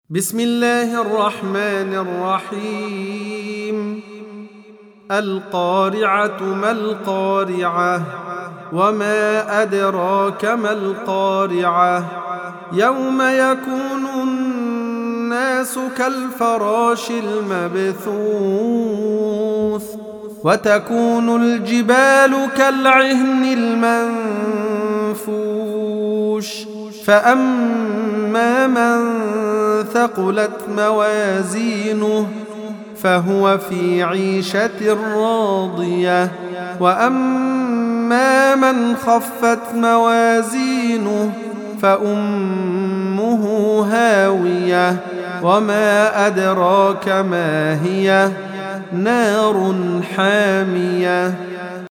بسم الله الرحمن الرحيم. القارعة ما القارعة وما أدراك ما القارعة يوم يكون الناس كالفراش المبثوث وتكون الجبال كالعهن المنفوش فأما من ثقلت موازينه فهو في عيشة راضية وأما من خفت موازينه فأمه هاوية وما أدراك ما هي نار حامية.